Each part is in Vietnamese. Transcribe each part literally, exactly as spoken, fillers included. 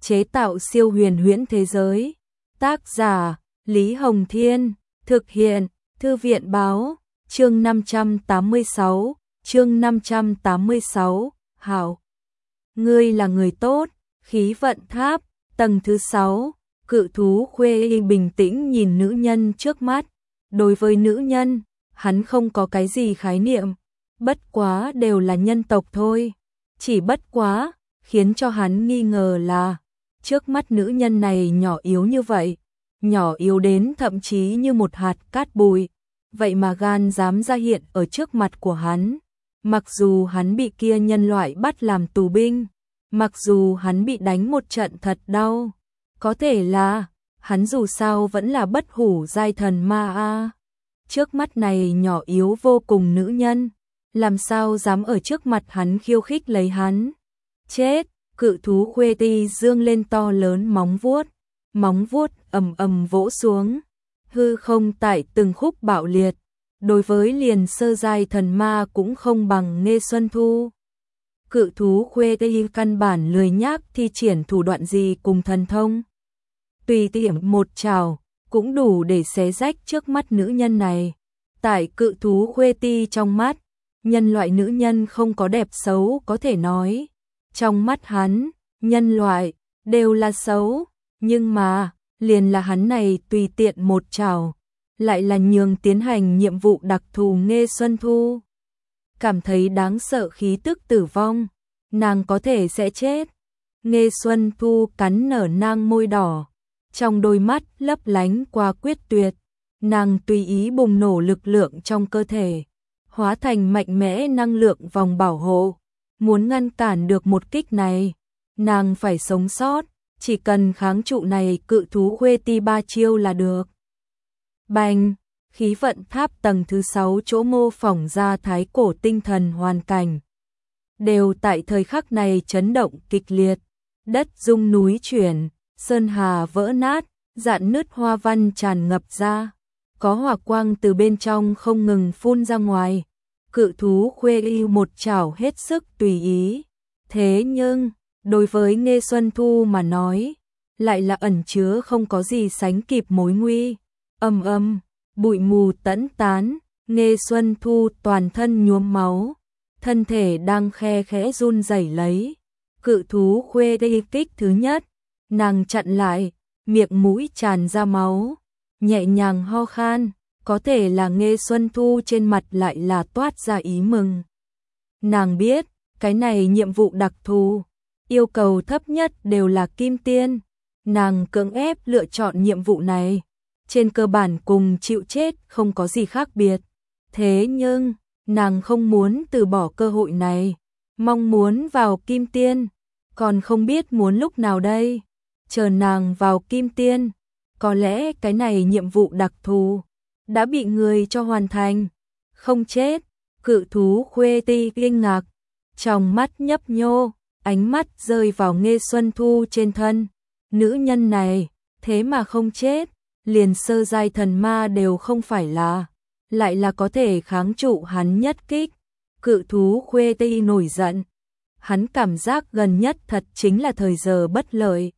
chế tạo siêu huyền huyễn thế giới. Tác giả Lý Hồng Thiên, thực hiện Thư viện Báo, chương năm trăm tám mươi sáu, chương năm trăm tám mươi sáu, Hảo. Ngươi là người tốt, khí vận tháp, tầng thứ sáu, cự thú Khuê bình tĩnh nhìn nữ nhân trước mắt. Đối với nữ nhân, hắn không có cái gì khái niệm, bất quá đều là nhân tộc thôi. Chỉ bất quá, khiến cho hắn nghi ngờ là, trước mắt nữ nhân này nhỏ yếu như vậy, nhỏ yếu đến thậm chí như một hạt cát bụi, vậy mà gan dám ra hiện ở trước mặt của hắn. Mặc dù hắn bị kia nhân loại bắt làm tù binh, mặc dù hắn bị đánh một trận thật đau, có thể là, hắn dù sao vẫn là bất hủ giai thần ma a. Trước mắt này nhỏ yếu vô cùng nữ nhân, làm sao dám ở trước mặt hắn khiêu khích lấy hắn. Chết, cự thú Khuê Ti dương lên to lớn móng vuốt, móng vuốt ầm ầm vỗ xuống, hư không tại từng khúc bạo liệt, đối với liền sơ giai thần ma cũng không bằng Nghê Xuân Thu. Cự thú Khuê Ti căn bản lười nhác thi triển thủ đoạn gì cùng thần thông. Tùy tiện một trảo, cũng đủ để xé rách trước mắt nữ nhân này. Tại cự thú Khuê Ti trong mắt, nhân loại nữ nhân không có đẹp xấu có thể nói. Trong mắt hắn, nhân loại, đều là xấu, nhưng mà, liền là hắn này tùy tiện một trảo, lại là nhường tiến hành nhiệm vụ đặc thù Nghê Xuân Thu. Cảm thấy đáng sợ khí tức tử vong, nàng có thể sẽ chết. Nghê Xuân Thu cắn nở nang môi đỏ, trong đôi mắt lấp lánh qua quyết tuyệt, nàng tùy ý bùng nổ lực lượng trong cơ thể, hóa thành mạnh mẽ năng lượng vòng bảo hộ, muốn ngăn cản được một kích này, nàng phải sống sót, chỉ cần kháng trụ này cự thú Khuê Ti ba chiêu là được. Bành, khí vận tháp tầng thứ sáu chỗ mô phỏng ra thái cổ tinh thần hoàn cảnh, đều tại thời khắc này chấn động kịch liệt, đất rung núi chuyển, sơn hà vỡ nát, rạn nứt hoa văn tràn ngập ra, có hỏa quang từ bên trong không ngừng phun ra ngoài. Cự thú Khuê Ti một chảo hết sức tùy ý, thế nhưng, đối với Nghê Xuân Thu mà nói, lại là ẩn chứa không có gì sánh kịp mối nguy. Ầm ầm, bụi mù tẫn tán, Nghê Xuân Thu toàn thân nhuốm máu, thân thể đang khe khẽ run rẩy lấy. Cự thú Khuê Ti kích thứ nhất, nàng chặn lại, miệng mũi tràn ra máu, nhẹ nhàng ho khan, có thể là Nghê Xuân Thu trên mặt lại là toát ra ý mừng. Nàng biết, cái này nhiệm vụ đặc thù, yêu cầu thấp nhất đều là kim tiên, nàng cưỡng ép lựa chọn nhiệm vụ này, trên cơ bản cùng chịu chết không có gì khác biệt. Thế nhưng, nàng không muốn từ bỏ cơ hội này, mong muốn vào kim tiên, còn không biết muốn lúc nào đây. Chờ nàng vào kim tiên, có lẽ cái này nhiệm vụ đặc thù đã bị người cho hoàn thành, không chết. Cự thú Khuê Ti kinh ngạc, trong mắt nhấp nhô, ánh mắt rơi vào Nghê Xuân Thu trên thân. Nữ nhân này, thế mà không chết, liền sơ giai thần ma đều không phải là, lại là có thể kháng trụ hắn nhất kích. Cự thú Khuê Ti nổi giận, hắn cảm giác gần nhất thật chính là thời giờ bất lợi.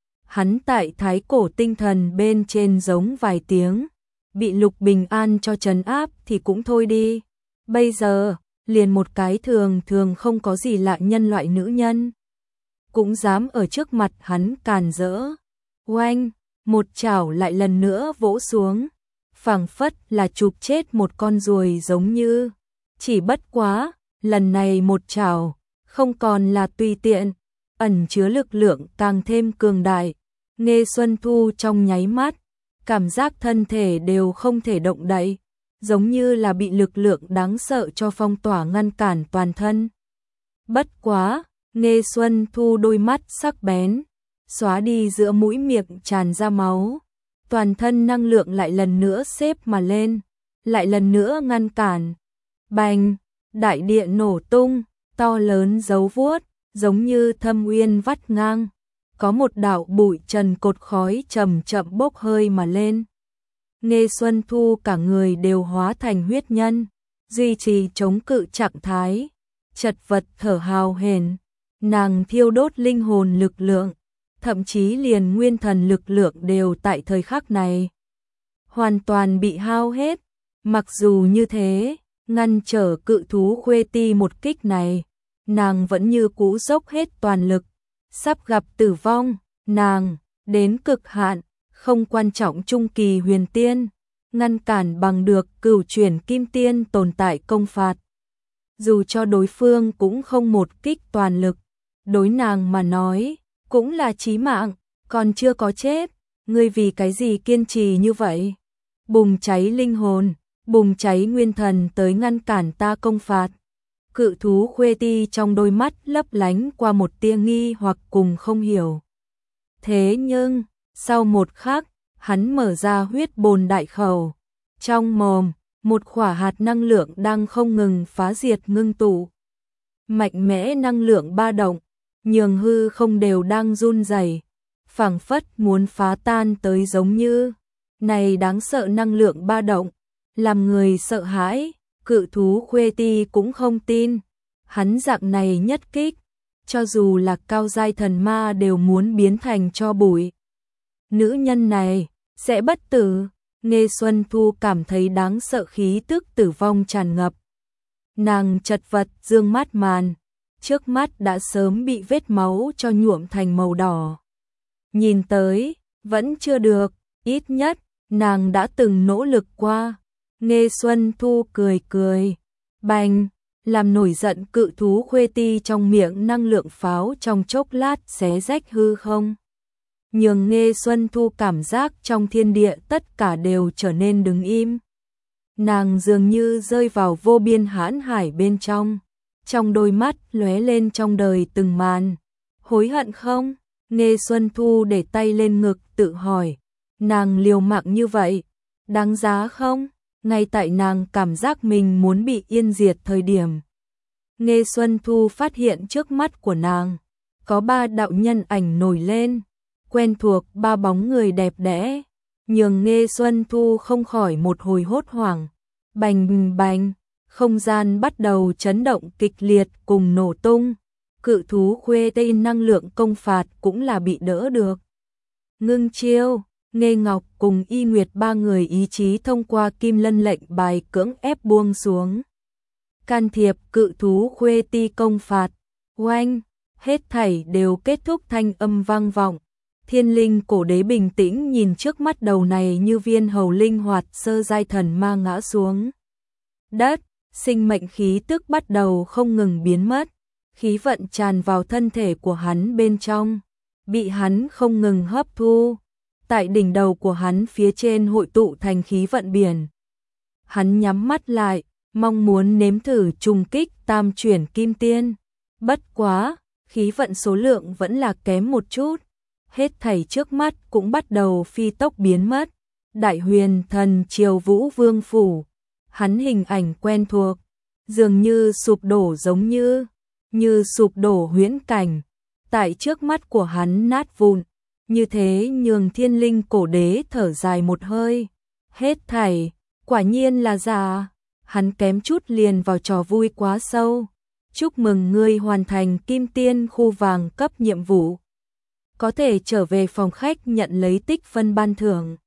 Hắn tại thái cổ tinh thần bên trên giống vài tiếng, bị Lục Bình An cho trấn áp thì cũng thôi đi. Bây giờ, liền một cái thường thường không có gì lạ nhân loại nữ nhân, cũng dám ở trước mặt hắn càn rỡ. Oanh, một chảo lại lần nữa vỗ xuống, phảng phất là chụp chết một con ruồi giống như. Chỉ bất quá, lần này một chảo, không còn là tùy tiện, ẩn chứa lực lượng càng thêm cường đại. Nghê Xuân Thu trong nháy mắt, cảm giác thân thể đều không thể động đậy, giống như là bị lực lượng đáng sợ cho phong tỏa ngăn cản toàn thân. Bất quá, Nghê Xuân Thu đôi mắt sắc bén, xóa đi giữa mũi miệng tràn ra máu, toàn thân năng lượng lại lần nữa xếp mà lên, lại lần nữa ngăn cản. Bành, đại địa nổ tung, to lớn dấu vuốt, giống như thâm uyên vắt ngang. Có một đạo bụi trần cột khói chậm chậm bốc hơi mà lên. Nghê Xuân Thu cả người đều hóa thành huyết nhân, duy trì chống cự trạng thái, chật vật thở hào hển, nàng thiêu đốt linh hồn lực lượng, thậm chí liền nguyên thần lực lượng đều tại thời khắc này hoàn toàn bị hao hết. Mặc dù như thế, ngăn trở cự thú Khuê Ti một kích này, nàng vẫn như cũ dốc hết toàn lực, sắp gặp tử vong, nàng đến cực hạn, không quan trọng trung kỳ huyền tiên, ngăn cản bằng được cửu chuyển kim tiên tồn tại công phạt. Dù cho đối phương cũng không một kích toàn lực, đối nàng mà nói, cũng là chí mạng, còn chưa có chết, ngươi vì cái gì kiên trì như vậy? Bùng cháy linh hồn, bùng cháy nguyên thần tới ngăn cản ta công phạt. Cự thú Khuê Ti trong đôi mắt lấp lánh qua một tia nghi hoặc cùng không hiểu. Thế nhưng, sau một khắc, hắn mở ra huyết bồn đại khẩu. Trong mồm, một khỏa hạt năng lượng đang không ngừng phá diệt ngưng tụ. Mạnh mẽ năng lượng ba động, nhường hư không đều đang run rẩy, phảng phất muốn phá tan tới giống như. Này đáng sợ năng lượng ba động, làm người sợ hãi, cự thú Khuê Ti cũng không tin. Hắn dạng này nhất kích, cho dù là cao giai thần ma đều muốn biến thành tro bụi. Nữ nhân này, sẽ bất tử. Nghe Xuân Thu cảm thấy đáng sợ khí tức tử vong tràn ngập. Nàng chật vật dương mắt màn, trước mắt đã sớm bị vết máu cho nhuộm thành màu đỏ. Nhìn tới, vẫn chưa được, ít nhất, nàng đã từng nỗ lực qua. Nghe Xuân Thu cười cười, bành, làm nổi giận cự thú Khuê Ti trong miệng năng lượng pháo trong chốc lát xé rách hư không. Nhường Nghe Xuân Thu cảm giác trong thiên địa tất cả đều trở nên đứng im. Nàng dường như rơi vào vô biên hãn hải bên trong, trong đôi mắt lóe lên trong đời từng màn. Hối hận không? Nghe Xuân Thu để tay lên ngực tự hỏi, nàng liều mạng như vậy, đáng giá không? Ngay tại nàng cảm giác mình muốn bị yên diệt thời điểm, Nghe Xuân Thu phát hiện trước mắt của nàng có ba đạo nhân ảnh nổi lên, quen thuộc ba bóng người đẹp đẽ, nhường Nghe Xuân Thu không khỏi một hồi hốt hoảng. Bành bành, không gian bắt đầu chấn động kịch liệt cùng nổ tung. Cự thú Khuê Ti năng lượng công phạt cũng là bị đỡ được. Ngưng chiêu, Nghe Ngọc cùng Y Nguyệt ba người ý chí thông qua Kim Lân lệnh bài cưỡng ép buông xuống. Can thiệp cự thú Khuê Ti công phạt, oanh, hết thảy đều kết thúc thanh âm vang vọng. Thiên linh cổ đế bình tĩnh nhìn trước mắt đầu này như viên hầu linh hoạt sơ giai thần ma ngã xuống đất, sinh mệnh khí tức bắt đầu không ngừng biến mất, khí vận tràn vào thân thể của hắn bên trong, bị hắn không ngừng hấp thu, tại đỉnh đầu của hắn phía trên hội tụ thành khí vận biển. Hắn nhắm mắt lại, mong muốn nếm thử trùng kích tam chuyển kim tiên, bất quá, khí vận số lượng vẫn là kém một chút. Hết thảy trước mắt cũng bắt đầu phi tốc biến mất. Đại huyền thần triều Vũ Vương phủ, hắn hình ảnh quen thuộc, dường như sụp đổ giống như, như sụp đổ huyễn cảnh, tại trước mắt của hắn nát vụn, như thế nhường thiên linh cổ đế thở dài một hơi. Hết thảy, quả nhiên là giả, hắn kém chút liền vào trò vui quá sâu. Chúc mừng ngươi hoàn thành kim tiên khu vàng cấp nhiệm vụ. Có thể trở về phòng khách nhận lấy tích phân ban thưởng.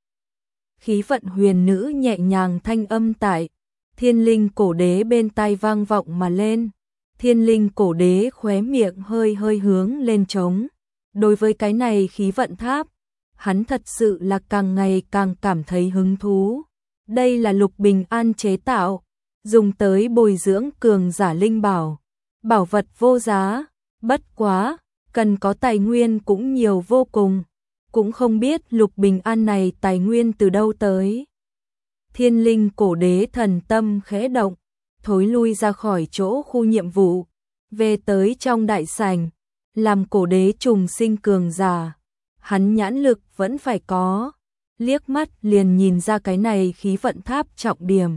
Khí vận huyền nữ nhẹ nhàng thanh âm tại thiên linh cổ đế bên tai vang vọng mà lên. Thiên linh cổ đế khóe miệng hơi hơi hướng lên trống. Đối với cái này khí vận tháp, hắn thật sự là càng ngày càng cảm thấy hứng thú. Đây là Lục Bình An chế tạo, dùng tới bồi dưỡng cường giả linh bảo. Bảo vật vô giá, bất quá, cần có tài nguyên cũng nhiều vô cùng, cũng không biết Lục Bình An này tài nguyên từ đâu tới. Thiên linh cổ đế thần tâm khẽ động, thối lui ra khỏi chỗ khu nhiệm vụ, về tới trong đại sảnh, làm cổ đế trùng sinh cường giả. Hắn nhãn lực vẫn phải có, liếc mắt liền nhìn ra cái này khí vận tháp trọng điểm.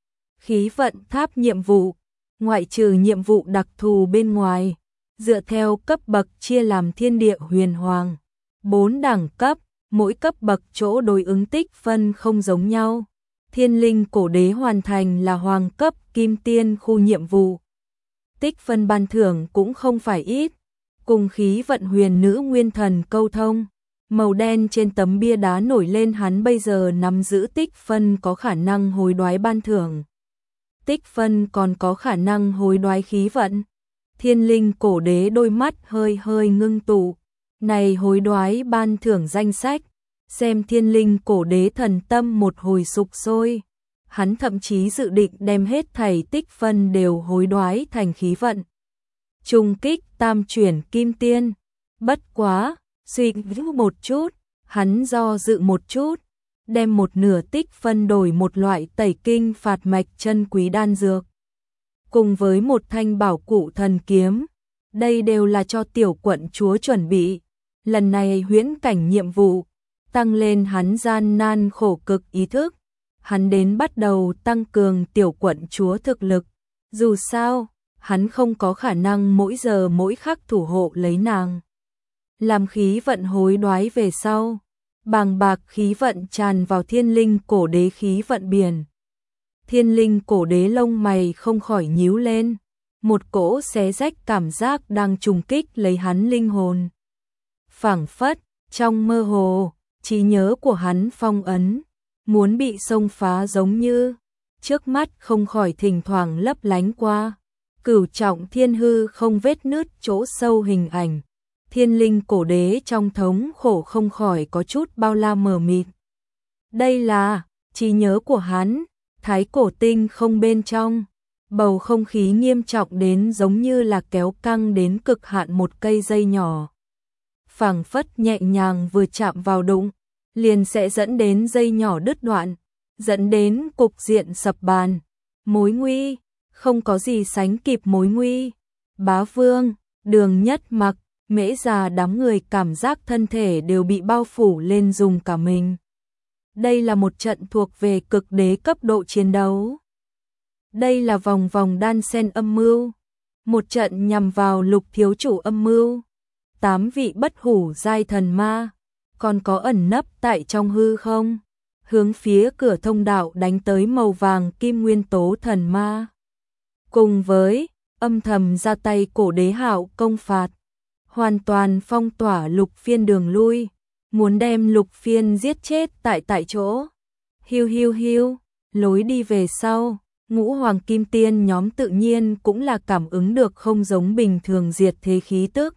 Khí vận tháp nhiệm vụ, ngoại trừ nhiệm vụ đặc thù bên ngoài, dựa theo cấp bậc chia làm thiên địa huyền hoàng, bốn đẳng cấp, mỗi cấp bậc chỗ đối ứng tích phân không giống nhau. Thiên linh cổ đế hoàn thành là hoàng cấp kim tiên khu nhiệm vụ, tích phân ban thưởng cũng không phải ít, cùng khí vận huyền nữ nguyên thần câu thông. Màu đen trên tấm bia đá nổi lên, hắn bây giờ nắm giữ tích phân có khả năng hối đoái ban thưởng. Tích phân còn có khả năng hối đoái khí vận. Thiên linh cổ đế đôi mắt hơi hơi ngưng tụ. Này hối đoái ban thưởng danh sách, xem thiên linh cổ đế thần tâm một hồi sục sôi. Hắn thậm chí dự định đem hết thảy tích phân đều hối đoái thành khí vận. Trùng kích tam chuyển kim tiên. Bất quá, suy nghĩ một chút, hắn do dự một chút, đem một nửa tích phân đổi một loại tẩy kinh phạt mạch chân quý đan dược. Cùng với một thanh bảo cụ thần kiếm, đây đều là cho tiểu quận chúa chuẩn bị. Lần này huyễn cảnh nhiệm vụ, tăng lên hắn gian nan khổ cực ý thức. Hắn đến bắt đầu tăng cường tiểu quận chúa thực lực. Dù sao, hắn không có khả năng mỗi giờ mỗi khắc thủ hộ lấy nàng. Làm khí vận hối đoái về sau, bàng bạc khí vận tràn vào thiên linh cổ đế khí vận biển. Thiên linh cổ đế lông mày không khỏi nhíu lên, một cỗ xé rách cảm giác đang trùng kích lấy hắn linh hồn. Phảng phất, trong mơ hồ, trí nhớ của hắn phong ấn, muốn bị xông phá giống như, trước mắt không khỏi thỉnh thoảng lấp lánh qua. Cửu trọng thiên hư không vết nứt chỗ sâu hình ảnh. Thiên linh cổ đế trong thống khổ không khỏi có chút bao la mờ mịt. Đây là trí nhớ của hắn, thái cổ tinh không bên trong. Bầu không khí nghiêm trọng đến giống như là kéo căng đến cực hạn một cây dây nhỏ. Phảng phất nhẹ nhàng vừa chạm vào đụng, liền sẽ dẫn đến dây nhỏ đứt đoạn, dẫn đến cục diện sập bàn. Mối nguy, không có gì sánh kịp mối nguy. Bá Vương, Đường Nhất Mặc, Mễ Già đám người cảm giác thân thể đều bị bao phủ lên dùng cả mình. Đây là một trận thuộc về cực đế cấp độ chiến đấu. Đây là vòng vòng đan sen âm mưu, một trận nhằm vào Lục thiếu chủ âm mưu. Tám vị bất hủ giai thần ma, còn có ẩn nấp tại trong hư không, hướng phía cửa thông đạo đánh tới màu vàng kim nguyên tố thần ma. Cùng với âm thầm ra tay cổ đế hạo công phạt, hoàn toàn phong tỏa Lục Phiên đường lui, muốn đem Lục Phiên giết chết tại tại chỗ. Hiu hiu hiu, lối đi về sau, ngũ hoàng kim tiên nhóm tự nhiên cũng là cảm ứng được không giống bình thường diệt thế khí tức.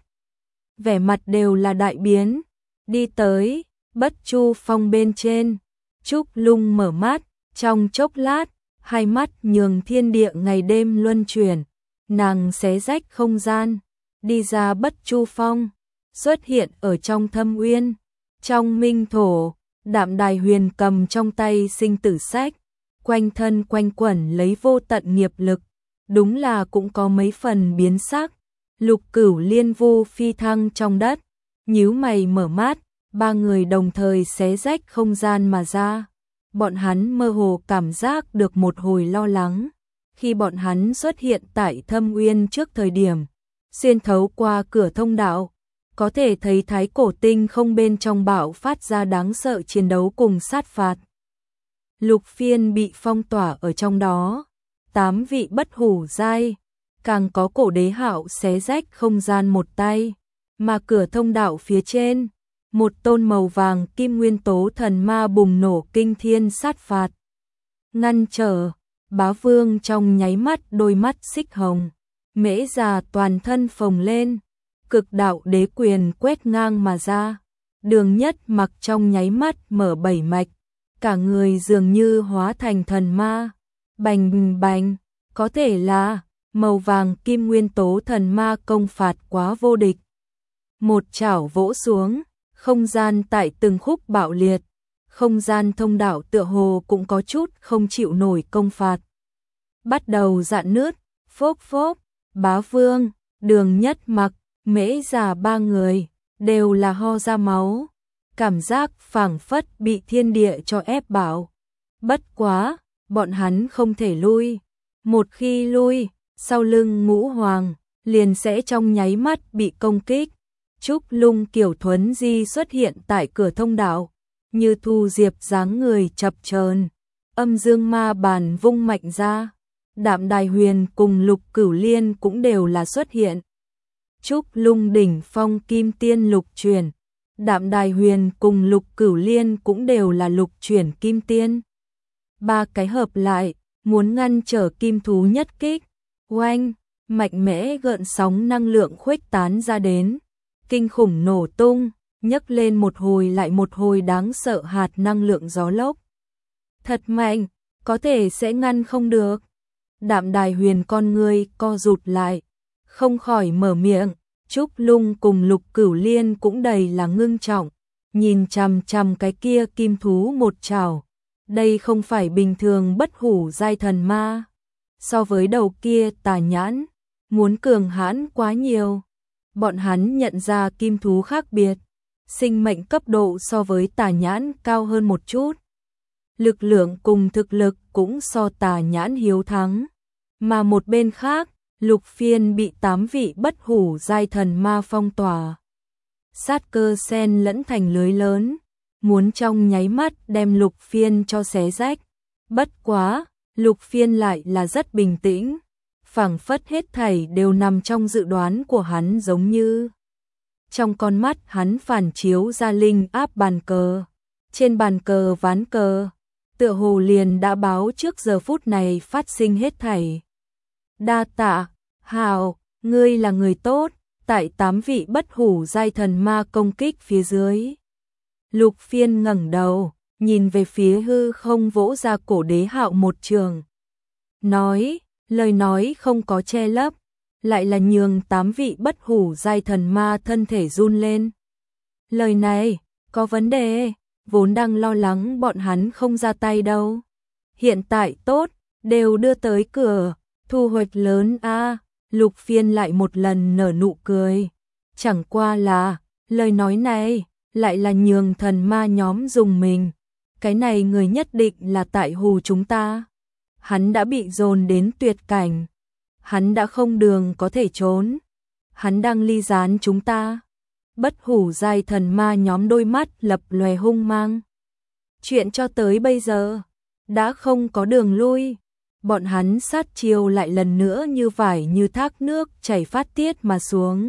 Vẻ mặt đều là đại biến, đi tới, Bất Chu Phong bên trên. Trúc Lung mở mắt, trong chốc lát, hai mắt nhường thiên địa ngày đêm luân chuyển, nàng xé rách không gian, đi ra Bất Chu Phong, xuất hiện ở trong thâm uyên. Trong minh thổ, Đạm Đài Huyền cầm trong tay sinh tử sách, quanh thân quanh quẩn lấy vô tận nghiệp lực, đúng là cũng có mấy phần biến sắc. Lục Cửu Liên vu phi thăng trong đất, nhíu mày mở mắt, ba người đồng thời xé rách không gian mà ra. Bọn hắn mơ hồ cảm giác được một hồi lo lắng, khi bọn hắn xuất hiện tại thâm uyên trước thời điểm, xuyên thấu qua cửa thông đạo, có thể thấy thái cổ tinh không bên trong bạo phát ra đáng sợ chiến đấu cùng sát phạt. Lục Phiên bị phong tỏa ở trong đó, tám vị bất hủ giai, càng có cổ đế hạo xé rách không gian một tay, mà cửa thông đạo phía trên, một tôn màu vàng kim nguyên tố thần ma bùng nổ kinh thiên sát phạt. Ngăn trở, Bá Vương trong nháy mắt đôi mắt xích hồng, Mễ Già toàn thân phồng lên, cực đạo đế quyền quét ngang mà ra. Đường Nhất Mặc trong nháy mắt mở bảy mạch, cả người dường như hóa thành thần ma. Bành bành, có thể là màu vàng kim nguyên tố thần ma công phạt quá vô địch. Một chảo vỗ xuống, không gian tại từng khúc bạo liệt, không gian thông đạo tựa hồ cũng có chút không chịu nổi công phạt. Bắt đầu rạn nứt, phốc phốc, Bá Vương, Đường Nhất Mặc, Mễ Già ba người, đều là ho ra máu, cảm giác phảng phất bị thiên địa cho ép bảo. Bất quá, bọn hắn không thể lui, một khi lui, sau lưng ngũ hoàng, liền sẽ trong nháy mắt bị công kích. Trúc Lung kiểu thuấn di xuất hiện tại cửa thông đạo, như thu diệp dáng người chập chờn, âm dương ma bàn vung mạnh ra. Đạm Đài Huyền cùng Lục Cửu Liên cũng đều là xuất hiện. Trúc Lung đỉnh phong kim tiên lục chuyển, Đạm Đài Huyền cùng Lục Cửu Liên cũng đều là lục chuyển kim tiên. Ba cái hợp lại, muốn ngăn trở kim thú nhất kích. Oanh, mạnh mẽ gợn sóng năng lượng khuếch tán ra đến, kinh khủng nổ tung, nhấc lên một hồi lại một hồi đáng sợ hạt năng lượng gió lốc. Thật mạnh, có thể sẽ ngăn không được. Đạm Đài Huyền con ngươi co rụt lại, không khỏi mở miệng. Trúc Lung cùng Lục Cửu Liên cũng đầy là ngưng trọng, nhìn chằm chằm cái kia kim thú một trảo. Đây không phải bình thường bất hủ giai thần ma, so với đầu kia tà nhãn, muốn cường hãn quá nhiều. Bọn hắn nhận ra kim thú khác biệt, sinh mệnh cấp độ so với tà nhãn cao hơn một chút. Lực lượng cùng thực lực cũng so tà nhãn hiếu thắng, mà một bên khác, Lục Phiên bị tám vị bất hủ giai thần ma phong tỏa. Sát cơ xen lẫn thành lưới lớn, muốn trong nháy mắt đem Lục Phiên cho xé rách. Bất quá, Lục Phiên lại là rất bình tĩnh, phảng phất hết thảy đều nằm trong dự đoán của hắn, giống như trong con mắt hắn phản chiếu ra linh áp bàn cờ. Trên bàn cờ ván cờ, tựa hồ liền đã báo trước giờ phút này phát sinh hết thảy. Đa tạ, Hào, ngươi là người tốt, tại tám vị bất hủ giai thần ma công kích phía dưới. Lục Phiên ngẩng đầu, nhìn về phía hư không vỗ ra Cổ Đế Hạo một trường. Nói, lời nói không có che lấp, lại là nhường tám vị bất hủ giai thần ma thân thể run lên. Lời này, có vấn đề, vốn đang lo lắng bọn hắn không ra tay đâu. Hiện tại tốt, đều đưa tới cửa, thu hoạch lớn a. À. Lục Phiên lại một lần nở nụ cười. Chẳng qua là, lời nói này, lại là nhường thần ma nhóm dùng mình. Cái này người nhất định là tại hù chúng ta. Hắn đã bị dồn đến tuyệt cảnh. Hắn đã không đường có thể trốn. Hắn đang ly gián chúng ta. Bất hủ giai thần ma nhóm đôi mắt lập lòe hung mang. Chuyện cho tới bây giờ, đã không có đường lui. Bọn hắn sát chiêu lại lần nữa như vải như thác nước chảy phát tiết mà xuống.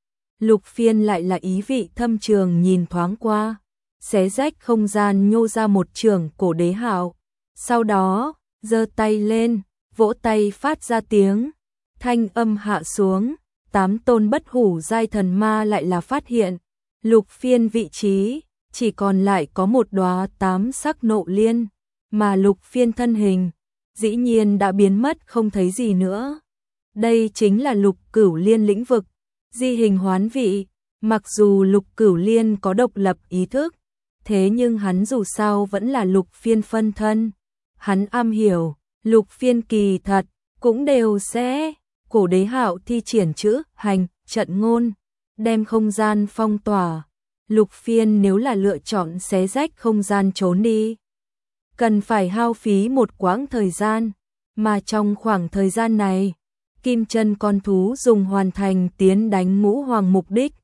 Lục Phiên lại là ý vị thâm trường nhìn thoáng qua, xé rách không gian nhô ra một trường Cổ Đế Hạo. Sau đó, giơ tay lên, vỗ tay phát ra tiếng, thanh âm hạ xuống, tám tôn bất hủ giai thần ma lại là phát hiện. Lục Phiên vị trí, chỉ còn lại có một đóa tám sắc nộ liên, mà Lục Phiên thân hình dĩ nhiên đã biến mất không thấy gì nữa. Đây chính là Lục Cửu Liên lĩnh vực, di hình hoán vị. Mặc dù Lục Cửu Liên có độc lập ý thức, thế nhưng hắn dù sao vẫn là Lục Phiên phân thân. Hắn am hiểu, Lục Phiên kỳ thật, cũng đều sẽ. Cổ Đế Hạo thi triển chữ hành, trận ngôn, đem không gian phong tỏa. Lục Phiên nếu là lựa chọn xé rách không gian trốn đi, cần phải hao phí một quãng thời gian, mà trong khoảng thời gian này, Kim Chân con thú dùng hoàn thành tiến đánh Ngũ Hoàng mục đích,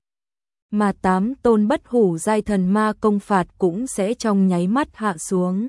mà tám tôn bất hủ giai thần ma công phạt cũng sẽ trong nháy mắt hạ xuống.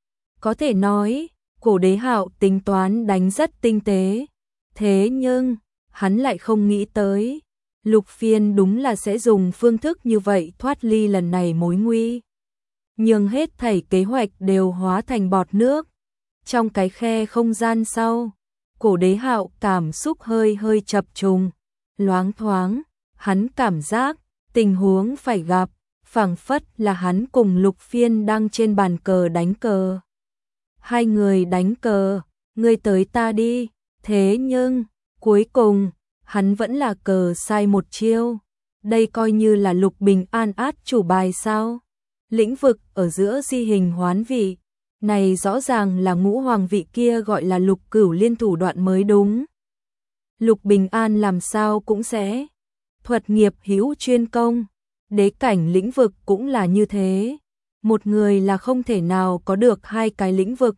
Có thể nói, Cổ Đế Hạo tính toán đánh rất tinh tế, thế nhưng, hắn lại không nghĩ tới, Lục Phiên đúng là sẽ dùng phương thức như vậy thoát ly lần này mối nguy. Nhưng hết thảy kế hoạch đều hóa thành bọt nước. Trong cái khe không gian sau, Cổ Đế Hạo cảm xúc hơi hơi chập trùng, loáng thoáng, hắn cảm giác tình huống phải gặp, phảng phất là hắn cùng Lục Phiên đang trên bàn cờ đánh cờ. Hai người đánh cờ, ngươi tới ta đi, thế nhưng, cuối cùng, hắn vẫn là cờ sai một chiêu. Đây coi như là Lục Bình An át chủ bài sao? Lĩnh vực ở giữa di hình hoán vị, này rõ ràng là Ngũ Hoàng vị kia gọi là Lục Cửu Liên thủ đoạn mới đúng. Lục Bình An làm sao cũng sẽ. Thuật nghiệp hữu chuyên công, đế cảnh lĩnh vực cũng là như thế. Một người là không thể nào có được hai cái lĩnh vực.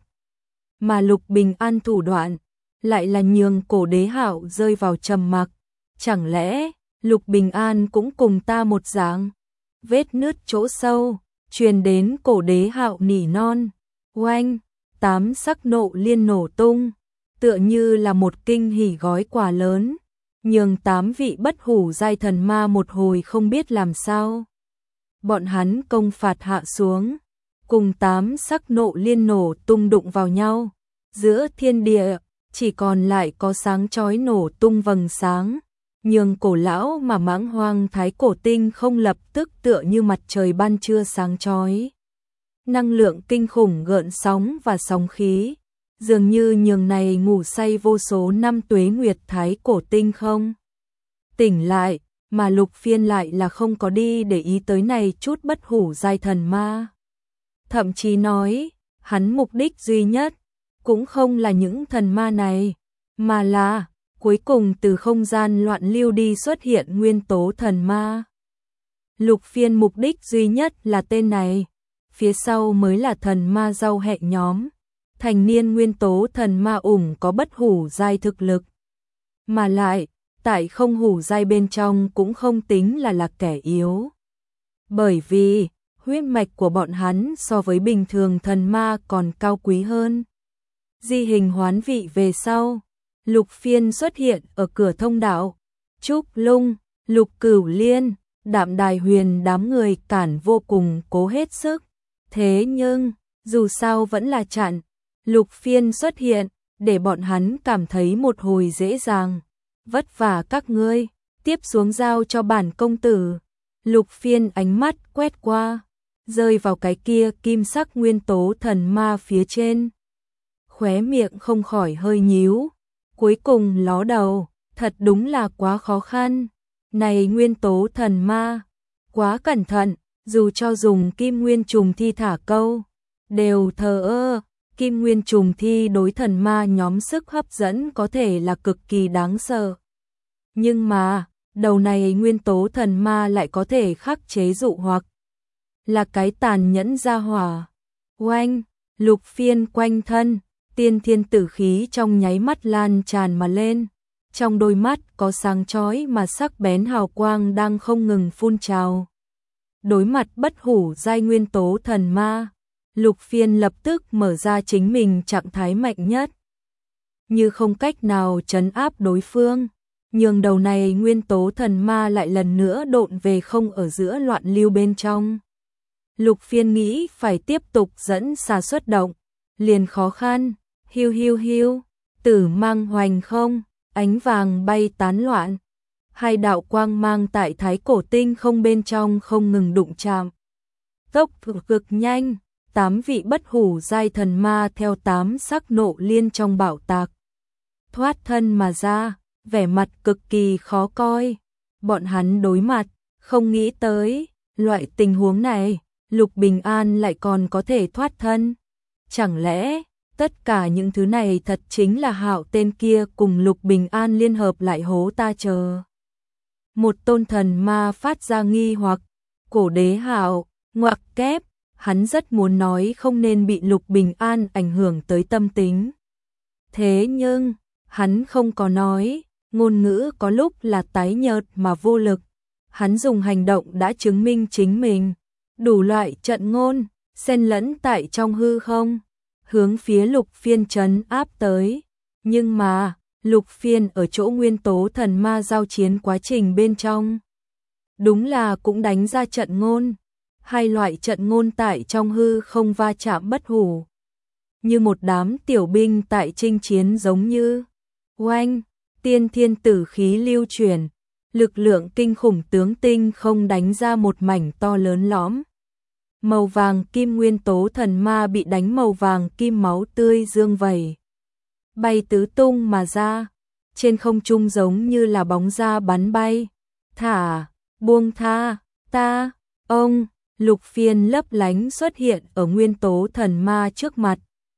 Mà Lục Bình An thủ đoạn, lại là nhường Cổ Đế Hạo rơi vào trầm mặc. Chẳng lẽ, Lục Bình An cũng cùng ta một dạng? Vết nứt chỗ sâu, truyền đến Cổ Đế Hạo nỉ non. Oanh, tám sắc nộ liên nổ tung, tựa như là một kinh hỉ gói quà lớn. nhường tám vị bất hủ giai thần ma một hồi không biết làm sao. Bọn hắn công phạt hạ xuống, cùng tám sắc nộ liên nổ tung đụng vào nhau, giữa thiên địa chỉ còn lại có sáng chói nổ tung vầng sáng, nhường cổ lão mà mãng hoang thái cổ tinh không lập tức tựa như mặt trời ban trưa sáng chói. Năng lượng kinh khủng gợn sóng và sóng khí, dường như nhường này ngủ say vô số năm tuế nguyệt thái cổ tinh không tỉnh lại, mà Lục Phiên lại là không có đi để ý tới này chút bất hủ giai thần ma. Thậm chí nói, hắn mục đích duy nhất cũng không là những thần ma này, mà là cuối cùng từ không gian loạn lưu đi xuất hiện nguyên tố thần ma. Lục Phiên mục đích duy nhất là tên này, phía sau mới là thần ma rau hẹ nhóm. Thành niên nguyên tố thần ma ủng có bất hủ giai thực lực, mà lại tại không hủ giai bên trong cũng không tính là là kẻ yếu. Bởi vì huyết mạch của bọn hắn so với bình thường thần ma còn cao quý hơn. Di hình hoán vị về sau, Lục Phiên xuất hiện ở cửa thông đạo, Trúc Lung, Lục Cửu Liên, Đạm Đài Huyền đám người cản vô cùng cố hết sức. Thế nhưng, dù sao vẫn là chặn. Lục Phiên xuất hiện, để bọn hắn cảm thấy một hồi dễ dàng. Vất vả các ngươi, tiếp xuống giao cho bản công tử. Lục Phiên ánh mắt quét qua, rơi vào cái kia kim sắc nguyên tố thần ma phía trên. Khóe miệng không khỏi hơi nhíu, cuối cùng ló đầu, thật đúng là quá khó khăn. Này nguyên tố thần ma, quá cẩn thận, dù cho dùng kim nguyên trùng thi thả câu, đều thờ ơ. Kim nguyên trùng thi đối thần ma nhóm sức hấp dẫn có thể là cực kỳ đáng sợ. Nhưng mà, đầu này nguyên tố thần ma lại có thể khắc chế dụ hoặc. Là cái tàn nhẫn gia hỏa. Oanh, Lục Phiên quanh thân, tiên thiên tử khí trong nháy mắt lan tràn mà lên. Trong đôi mắt có sáng chói mà sắc bén hào quang đang không ngừng phun trào. Đối mặt bất hủ giai nguyên tố thần ma, Lục Phiên lập tức mở ra chính mình trạng thái mạnh nhất. Như không cách nào trấn áp đối phương, nhường đầu này nguyên tố thần ma lại lần nữa độn về không ở giữa loạn lưu bên trong. Lục Phiên nghĩ phải tiếp tục dẫn xà xuất động, liền khó khăn, hiu hiu hiu, tử mang hoành không, ánh vàng bay tán loạn. Hai đạo quang mang tại thái cổ tinh không bên trong không ngừng đụng chạm. Tốc cực nhanh. Tám vị bất hủ giai thần ma theo tám sắc nộ liên trong bảo tạc thoát thân mà ra, vẻ mặt cực kỳ khó coi. Bọn hắn đối mặt, không nghĩ tới, loại tình huống này, Lục Bình An lại còn có thể thoát thân. Chẳng lẽ, tất cả những thứ này thật chính là Hạo tên kia cùng Lục Bình An liên hợp lại hố ta chờ. Một tôn thần ma phát ra nghi hoặc, cổ đế Hạo, ngoặc kép. Hắn rất muốn nói không nên bị Lục Bình An ảnh hưởng tới tâm tính. Thế nhưng, hắn không có nói, ngôn ngữ có lúc là tái nhợt mà vô lực. Hắn dùng hành động đã chứng minh chính mình. Đủ loại trận ngôn, xen lẫn tại trong hư không, hướng phía Lục Phiên trấn áp tới. Nhưng mà, Lục Phiên ở chỗ nguyên tố thần ma giao chiến quá trình bên trong. Đúng là cũng đánh ra trận ngôn. Hai loại trận ngôn tại trong hư không va chạm bất hủ. Như một đám tiểu binh tại chinh chiến giống như. Oanh, tiên thiên tử khí lưu chuyển. Lực lượng kinh khủng tướng tinh không đánh ra một mảnh to lớn lõm. Màu vàng kim nguyên tố thần ma bị đánh màu vàng kim máu tươi dương vẩy. Bay tứ tung mà ra. Trên không trung giống như là bóng da bắn bay. Thả, buông tha, ta, ông. Lục Phiên lấp lánh xuất hiện ở nguyên tố thần ma trước mặt.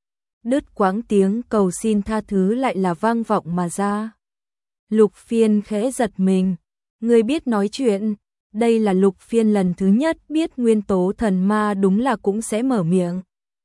Đứt quãng tiếng cầu xin tha thứ lại là vang vọng mà ra. Lục Phiên khẽ giật mình. Người biết nói chuyện. Đây là Lục Phiên lần thứ nhất biết nguyên tố thần ma đúng là cũng sẽ mở miệng.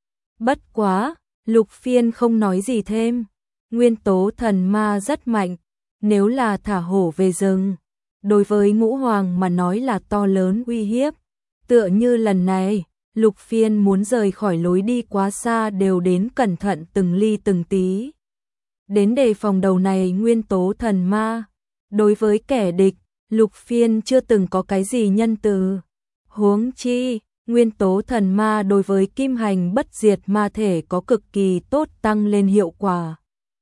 Bất quá, Lục Phiên không nói gì thêm. Nguyên tố thần ma rất mạnh. Nếu là thả hổ về rừng, đối với Ngũ Hoàng mà nói là to lớn uy hiếp. Tựa như lần này, Lục Phiên muốn rời khỏi lối đi quá xa đều đến cẩn thận từng ly từng tí. Đến đề phòng đầu này nguyên tố thần ma, Đối với kẻ địch, Lục Phiên chưa từng có cái gì nhân từ. Huống chi, nguyên tố thần ma đối với kim hành bất diệt ma thể có cực kỳ tốt tăng lên hiệu quả.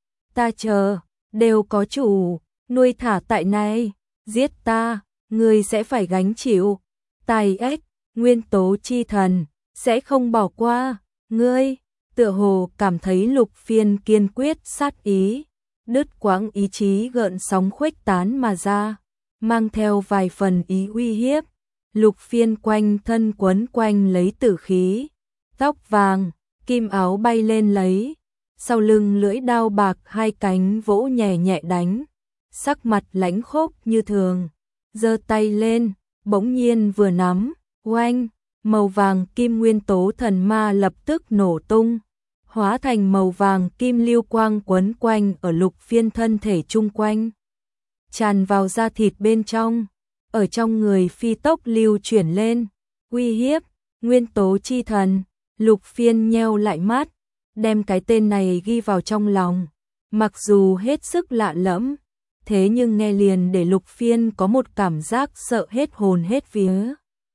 Ta chờ, đều có chủ, nuôi thả tại này, giết ta, ngươi sẽ phải gánh chịu. Tài ếch, nguyên tố chi thần, sẽ không bỏ qua, ngươi, tựa hồ cảm thấy Lục Phiên kiên quyết sát ý, đứt quãng ý chí gợn sóng khuếch tán mà ra, mang theo vài phần ý uy hiếp. Lục Phiên quanh thân quấn quanh lấy tử khí, tóc vàng, kim áo bay lên lấy, sau lưng lưỡi đao bạc hai cánh vỗ nhẹ nhẹ đánh, sắc mặt lãnh khốc như thường, giơ tay lên, bỗng nhiên vừa nắm, oanh, màu vàng kim nguyên tố thần ma lập tức nổ tung, hóa thành màu vàng kim lưu quang quấn quanh ở Lục Phiên thân thể chung quanh, tràn vào da thịt bên trong, ở trong người phi tốc lưu chuyển lên, uy hiếp, nguyên tố chi thần. Lục Phiên nheo lại mắt, đem cái tên này ghi vào trong lòng, mặc dù hết sức lạ lẫm, thế nhưng nghe liền để Lục Phiên có một cảm giác sợ hết hồn hết vía.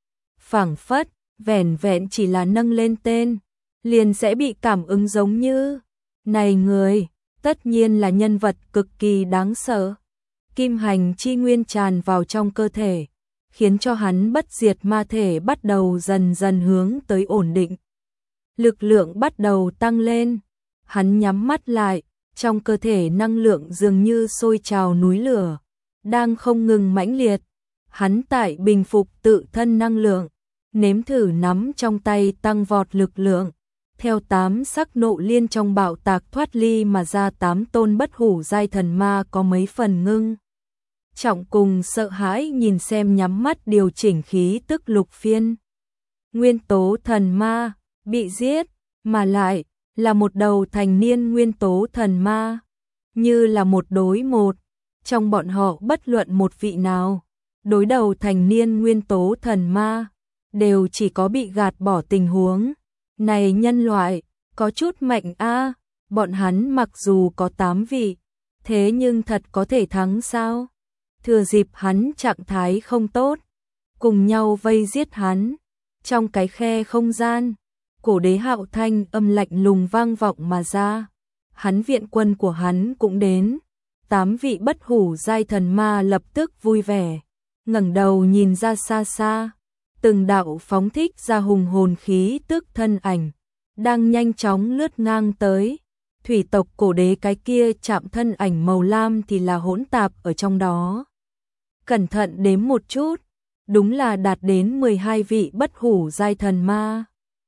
Phảng phất, vẻn vẹn chỉ là nâng lên tên, liền sẽ bị cảm ứng giống như, này người, tất nhiên là nhân vật cực kỳ đáng sợ. Kim hành chi nguyên tràn vào trong cơ thể, khiến cho hắn bất diệt ma thể bắt đầu dần dần hướng tới ổn định. Lực lượng bắt đầu tăng lên, hắn nhắm mắt lại, trong cơ thể năng lượng dường như sôi trào núi lửa, đang không ngừng mãnh liệt. Hắn tại bình phục tự thân năng lượng, nếm thử nắm trong tay tăng vọt lực lượng, theo tám sắc nộ liên trong bạo tạc thoát ly mà ra tám tôn bất hủ giai thần ma có mấy phần ngưng. Trọng cùng sợ hãi nhìn xem nhắm mắt điều chỉnh khí tức Lục Phiên. Nguyên tố thần ma, bị giết, mà lại, là một đầu thành niên nguyên tố thần ma. Như là một đối một, trong bọn họ bất luận một vị nào, đối đầu thành niên nguyên tố thần ma, đều chỉ có bị gạt bỏ tình huống. Này nhân loại, có chút mạnh a, bọn hắn mặc dù có tám vị, thế nhưng thật có thể thắng sao? Thừa dịp hắn trạng thái không tốt, cùng nhau vây giết hắn. Trong cái khe không gian, cổ đế Hạo thanh âm lạnh lùng vang vọng mà ra. Hắn viện quân của hắn cũng đến. Tám vị bất hủ giai thần ma lập tức vui vẻ, ngẩng đầu nhìn ra xa xa, từng đạo phóng thích ra hùng hồn khí tức thân ảnh, đang nhanh chóng lướt ngang tới. Thủy tộc cổ đế cái kia chạm thân ảnh màu lam thì là hỗn tạp ở trong đó. Cẩn thận đếm một chút, đúng là đạt đến mười hai vị bất hủ giai thần ma.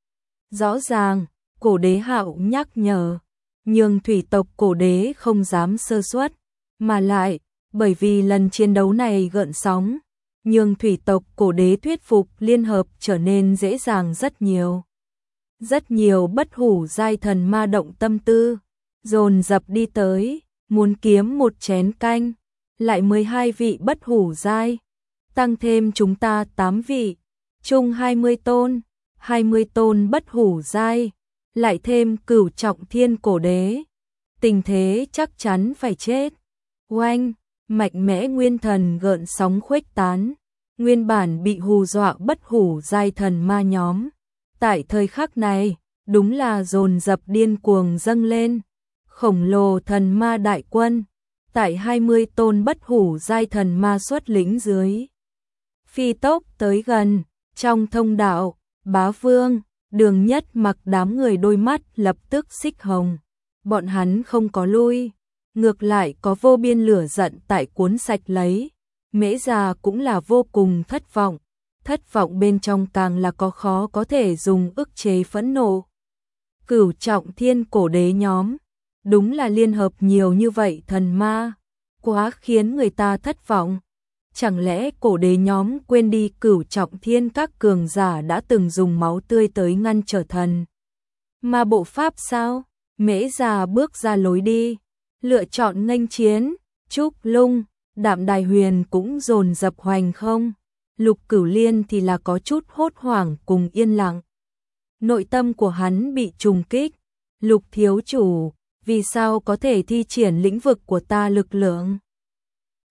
Rõ ràng, cổ đế Hạo nhắc nhở, nhưng thủy tộc cổ đế không dám sơ suất, mà lại, bởi vì lần chiến đấu này gợn sóng, nhưng thủy tộc cổ đế thuyết phục liên hợp trở nên dễ dàng rất nhiều. Rất nhiều bất hủ giai thần ma động tâm tư, dồn dập đi tới, muốn kiếm một chén canh. Lại mười hai vị bất hủ giai, tăng thêm chúng ta tám vị, chung hai mươi tôn, hai mươi tôn bất hủ giai, lại thêm cửu trọng thiên cổ đế. Tình thế chắc chắn phải chết. Oanh, mạnh mẽ nguyên thần gợn sóng khuếch tán, nguyên bản bị hù dọa bất hủ giai thần ma nhóm. Tại thời khắc này, đúng là dồn dập điên cuồng dâng lên, khổng lồ thần ma đại quân. Tại hai mươi tôn bất hủ giai thần ma xuất lĩnh dưới, phi tốc tới gần, trong thông đạo, Bá Vương, Đường Nhất Mặc đám người đôi mắt lập tức xích hồng. Bọn hắn không có lui, ngược lại có vô biên lửa giận tại cuốn sạch lấy. Mễ Già cũng là vô cùng thất vọng, thất vọng bên trong càng là có khó có thể dùng ức chế phẫn nộ. Cửu trọng thiên cổ đế nhóm, đúng là liên hợp nhiều như vậy thần ma, quá khiến người ta thất vọng. Chẳng lẽ cổ đế nhóm quên đi cửu trọng thiên các cường giả đã từng dùng máu tươi tới ngăn trở thần ma bộ pháp sao? Mễ Già bước ra lối đi, lựa chọn nghênh chiến. Trúc Lung, Đạm Đài Huyền cũng dồn dập hoành không. Lục Cửu Liên thì là có chút hốt hoảng cùng yên lặng. Nội tâm của hắn bị trùng kích. Lục thiếu chủ, vì sao có thể thi triển lĩnh vực của ta lực lượng?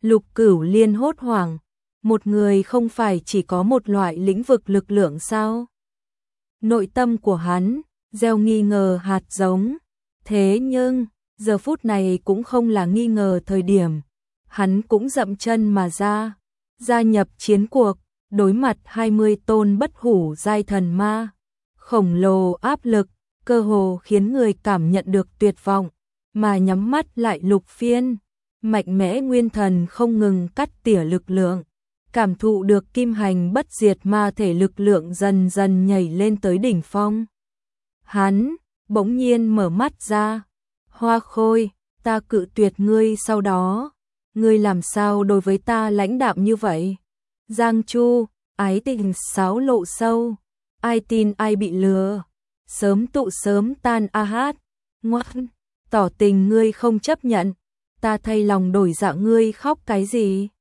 Lục Cửu Liên hốt hoảng, một người không phải chỉ có một loại lĩnh vực lực lượng sao? Nội tâm của hắn gieo nghi ngờ hạt giống, thế nhưng giờ phút này cũng không là nghi ngờ thời điểm, hắn cũng dậm chân mà ra, gia nhập chiến cuộc, đối mặt hai mươi tôn bất hủ giai thần ma, khổng lồ áp lực, cơ hồ khiến người cảm nhận được tuyệt vọng, mà nhắm mắt lại Lục Phiên, mạnh mẽ nguyên thần không ngừng cắt tỉa lực lượng, cảm thụ được kim hành bất diệt ma thể lực lượng dần dần nhảy lên tới đỉnh phong. Hắn bỗng nhiên mở mắt ra, Hoa Khôi, ta cự tuyệt ngươi, sau đó ngươi làm sao đối với ta lãnh đạm như vậy? Giang Chu, ái tình sáo lộ sâu, ai tin ai bị lừa, sớm tụ sớm tan a hát, ngoan, tỏ tình ngươi không chấp nhận, ta thay lòng đổi dạ, ngươi khóc cái gì?